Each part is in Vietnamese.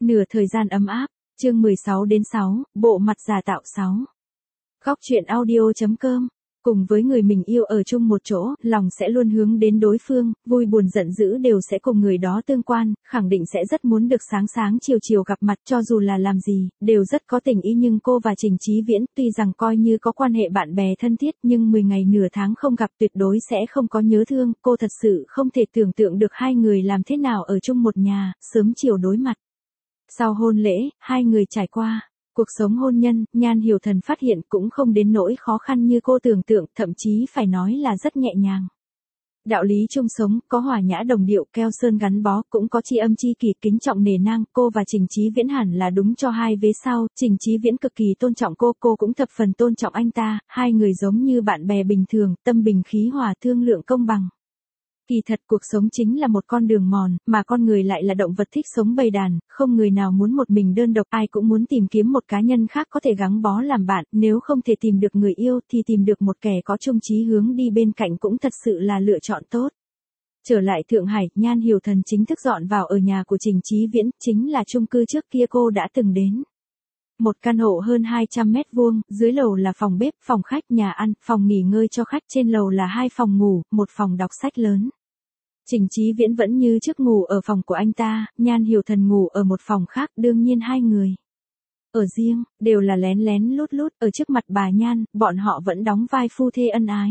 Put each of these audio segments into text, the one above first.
Nửa thời gian ấm áp, chương 16-6, bộ mặt giả tạo 6. Góc chuyện audio.com. Cùng với người mình yêu ở chung một chỗ, lòng sẽ luôn hướng đến đối phương, vui buồn giận dữ đều sẽ cùng người đó tương quan, khẳng định sẽ rất muốn được sáng sáng chiều chiều gặp mặt, cho dù là làm gì, đều rất có tình ý. Nhưng cô và Trình Chí Viễn, tuy rằng coi như có quan hệ bạn bè thân thiết, nhưng 10 ngày nửa tháng không gặp tuyệt đối sẽ không có nhớ thương. Cô thật sự không thể tưởng tượng được hai người làm thế nào ở chung một nhà, sớm chiều đối mặt. Sau hôn lễ, hai người trải qua cuộc sống hôn nhân, Nhan Hiểu Thần phát hiện cũng không đến nỗi khó khăn như cô tưởng tượng, thậm chí phải nói là rất nhẹ nhàng. Đạo lý chung sống, có hòa nhã đồng điệu, keo sơn gắn bó, cũng có tri âm tri kỷ, kính trọng nể nang. Cô và Trình Chí Viễn hẳn là đúng cho hai vế sau. Trình Chí Viễn cực kỳ tôn trọng cô cũng thập phần tôn trọng anh ta. Hai người giống như bạn bè bình thường, tâm bình khí hòa, thương lượng công bằng. Kỳ thật cuộc sống chính là một con đường mòn, mà con người lại là động vật thích sống bầy đàn, không người nào muốn một mình đơn độc, ai cũng muốn tìm kiếm một cá nhân khác có thể gắn bó làm bạn, nếu không thể tìm được người yêu thì tìm được một kẻ có chung chí hướng đi bên cạnh cũng thật sự là lựa chọn tốt. Trở lại Thượng Hải, Nhan Hiểu Thần chính thức dọn vào ở nhà của Trình Chí Viễn, chính là chung cư trước kia cô đã từng đến. Một căn hộ hơn 200 mét vuông, dưới lầu là phòng bếp, phòng khách, nhà ăn, phòng nghỉ ngơi cho khách, trên lầu là 2 phòng ngủ, một phòng đọc sách lớn. Trình Chí Viễn vẫn như trước ngủ ở phòng của anh ta, Nhan Hiểu Thần ngủ ở một phòng khác, đương nhiên hai người ở riêng, đều là lén lén lút lút, ở trước mặt bà Nhan, bọn họ vẫn đóng vai phu thê ân ái.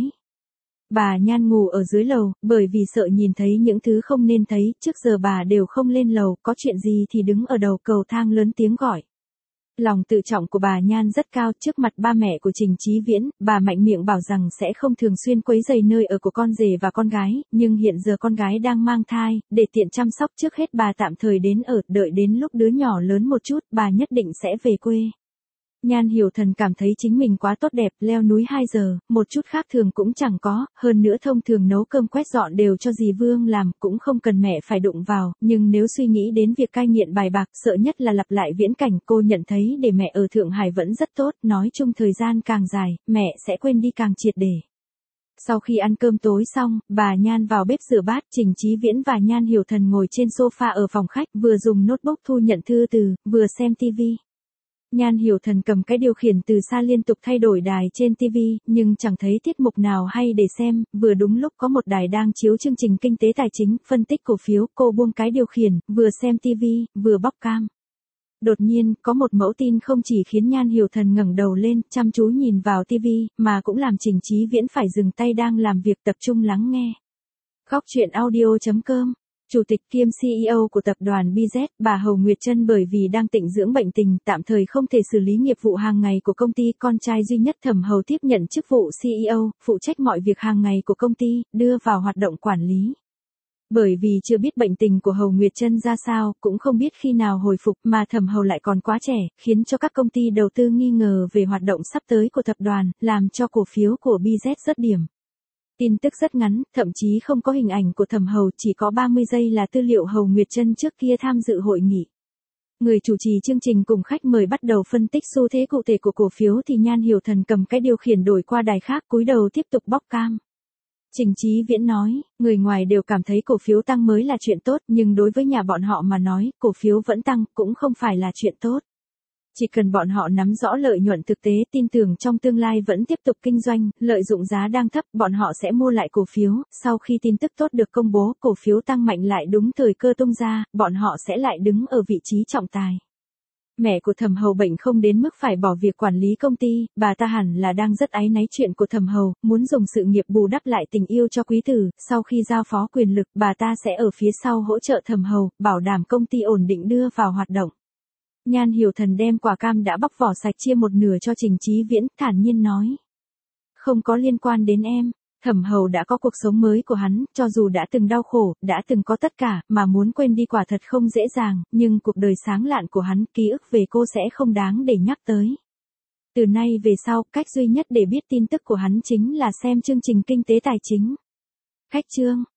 Bà Nhan ngủ ở dưới lầu, bởi vì sợ nhìn thấy những thứ không nên thấy, trước giờ bà đều không lên lầu, có chuyện gì thì đứng ở đầu cầu thang lớn tiếng gọi. Lòng tự trọng của bà Nhan rất cao, trước mặt ba mẹ của Trình Chí Viễn, bà mạnh miệng bảo rằng sẽ không thường xuyên quấy rầy nơi ở của con rể và con gái, nhưng hiện giờ con gái đang mang thai, để tiện chăm sóc trước hết bà tạm thời đến ở, đợi đến lúc đứa nhỏ lớn một chút, bà nhất định sẽ về quê. Nhan Hiểu Thần cảm thấy chính mình quá tốt đẹp, leo núi 2 giờ, một chút khác thường cũng chẳng có, hơn nữa thông thường nấu cơm quét dọn đều cho dì Vương làm, cũng không cần mẹ phải đụng vào, nhưng nếu suy nghĩ đến việc cai nghiện bài bạc, sợ nhất là lặp lại viễn cảnh, cô nhận thấy để mẹ ở Thượng Hải vẫn rất tốt, nói chung thời gian càng dài, mẹ sẽ quên đi càng triệt để. Sau khi ăn cơm tối xong, bà Nhan vào bếp rửa bát, Trình Chí Viễn và Nhan Hiểu Thần ngồi trên sofa ở phòng khách, vừa dùng notebook thu nhận thư từ, vừa xem TV. Nhan Hiểu Thần cầm cái điều khiển từ xa liên tục thay đổi đài trên TV, nhưng chẳng thấy tiết mục nào hay để xem, vừa đúng lúc có một đài đang chiếu chương trình kinh tế tài chính, phân tích cổ phiếu, cô buông cái điều khiển, vừa xem TV, vừa bóc cam. Đột nhiên, có một mẫu tin không chỉ khiến Nhan Hiểu Thần ngẩng đầu lên, chăm chú nhìn vào TV, mà cũng làm Trình Chí Viễn phải dừng tay đang làm việc tập trung lắng nghe. Góc chuyện audio.com. Chủ tịch kiêm CEO của tập đoàn BZ, bà Hầu Nguyệt Trân bởi vì đang tịnh dưỡng bệnh tình, tạm thời không thể xử lý nghiệp vụ hàng ngày của công ty, con trai duy nhất Thẩm Hầu tiếp nhận chức vụ CEO, phụ trách mọi việc hàng ngày của công ty, đưa vào hoạt động quản lý. Bởi vì chưa biết bệnh tình của Hầu Nguyệt Trân ra sao, cũng không biết khi nào hồi phục, mà Thẩm Hầu lại còn quá trẻ, khiến cho các công ty đầu tư nghi ngờ về hoạt động sắp tới của tập đoàn, làm cho cổ phiếu của BZ rớt điểm. Tin tức rất ngắn, thậm chí không có hình ảnh của Thẩm Hầu, chỉ có 30 giây là tư liệu Hầu Nguyệt Trân trước kia tham dự hội nghị. Người chủ trì chương trình cùng khách mời bắt đầu phân tích xu thế cụ thể của cổ phiếu thì Nhan Hiểu Thần cầm cái điều khiển đổi qua đài khác, cúi đầu tiếp tục bóc cam. Trình Chí Viễn nói, người ngoài đều cảm thấy cổ phiếu tăng mới là chuyện tốt, nhưng đối với nhà bọn họ mà nói, cổ phiếu vẫn tăng, cũng không phải là chuyện tốt. Chỉ cần bọn họ nắm rõ lợi nhuận thực tế, tin tưởng trong tương lai vẫn tiếp tục kinh doanh, lợi dụng giá đang thấp, bọn họ sẽ mua lại cổ phiếu, sau khi tin tức tốt được công bố, cổ phiếu tăng mạnh lại đúng thời cơ tung ra, bọn họ sẽ lại đứng ở vị trí trọng tài. Mẹ của Thẩm Hầu bệnh không đến mức phải bỏ việc quản lý công ty, bà ta hẳn là đang rất áy náy chuyện của Thẩm Hầu, muốn dùng sự nghiệp bù đắp lại tình yêu cho quý tử, sau khi giao phó quyền lực, bà ta sẽ ở phía sau hỗ trợ Thẩm Hầu, bảo đảm công ty ổn định đưa vào hoạt động. Nhan Hiểu Thần đem quả cam đã bóc vỏ sạch chia một nửa cho Trình Chí Viễn, thản nhiên nói. Không có liên quan đến em, Thẩm Hầu đã có cuộc sống mới của hắn, cho dù đã từng đau khổ, đã từng có tất cả, mà muốn quên đi quả thật không dễ dàng, nhưng cuộc đời sáng lạn của hắn, ký ức về cô sẽ không đáng để nhắc tới. Từ nay về sau, cách duy nhất để biết tin tức của hắn chính là xem chương trình kinh tế tài chính. Khách chương.